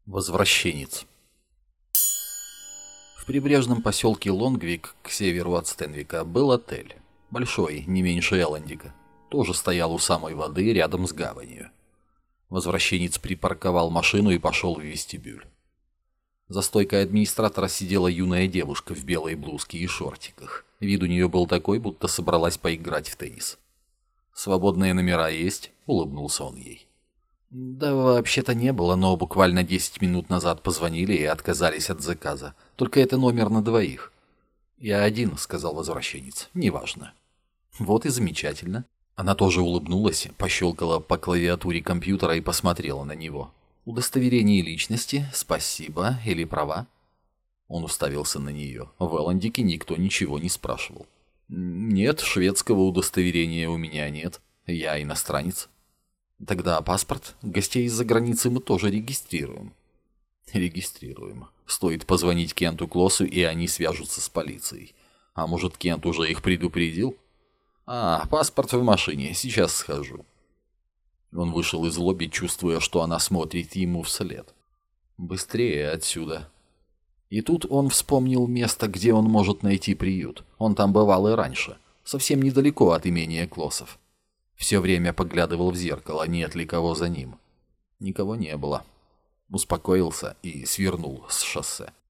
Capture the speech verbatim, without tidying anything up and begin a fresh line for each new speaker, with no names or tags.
Возвращенец. В прибрежном поселке Лонгвик, к северу от Стенвика, был отель. Большой, не меньше Эллендика. Тоже стоял у самой воды, рядом с гаванью. Возвращенец припарковал машину и пошел в вестибюль. За стойкой администратора сидела юная девушка в белой блузке и шортиках. Вид у нее был такой, будто собралась поиграть в теннис. «Свободные номера есть?» — улыбнулся он ей. «Да вообще-то не было, но буквально десять минут назад позвонили и отказались от заказа. Только это номер на двоих». «Я один», — сказал возвращенец. «Неважно». «Вот и замечательно». Она тоже улыбнулась, пощелкала по клавиатуре компьютера и посмотрела на него. «Удостоверение личности, спасибо, или права?» Он уставился на нее. В Эллендике никто ничего не спрашивал. «Нет, шведского удостоверения у меня нет. Я иностранец». «Тогда паспорт? Гостей из-за границы мы тоже регистрируем». «Регистрируем. Стоит позвонить Кенту Клоссу, и они свяжутся с полицией. А может, Кент уже их предупредил?» «А, паспорт в машине. Сейчас схожу». Он вышел из лобби, чувствуя, что она смотрит ему вслед. «Быстрее отсюда». И тут он вспомнил место, где он может найти приют. Он там бывал и раньше, совсем недалеко от имения Клоссов. Все время поглядывал в зеркало, нет ли кого за ним. Никого не было. Успокоился и свернул с шоссе.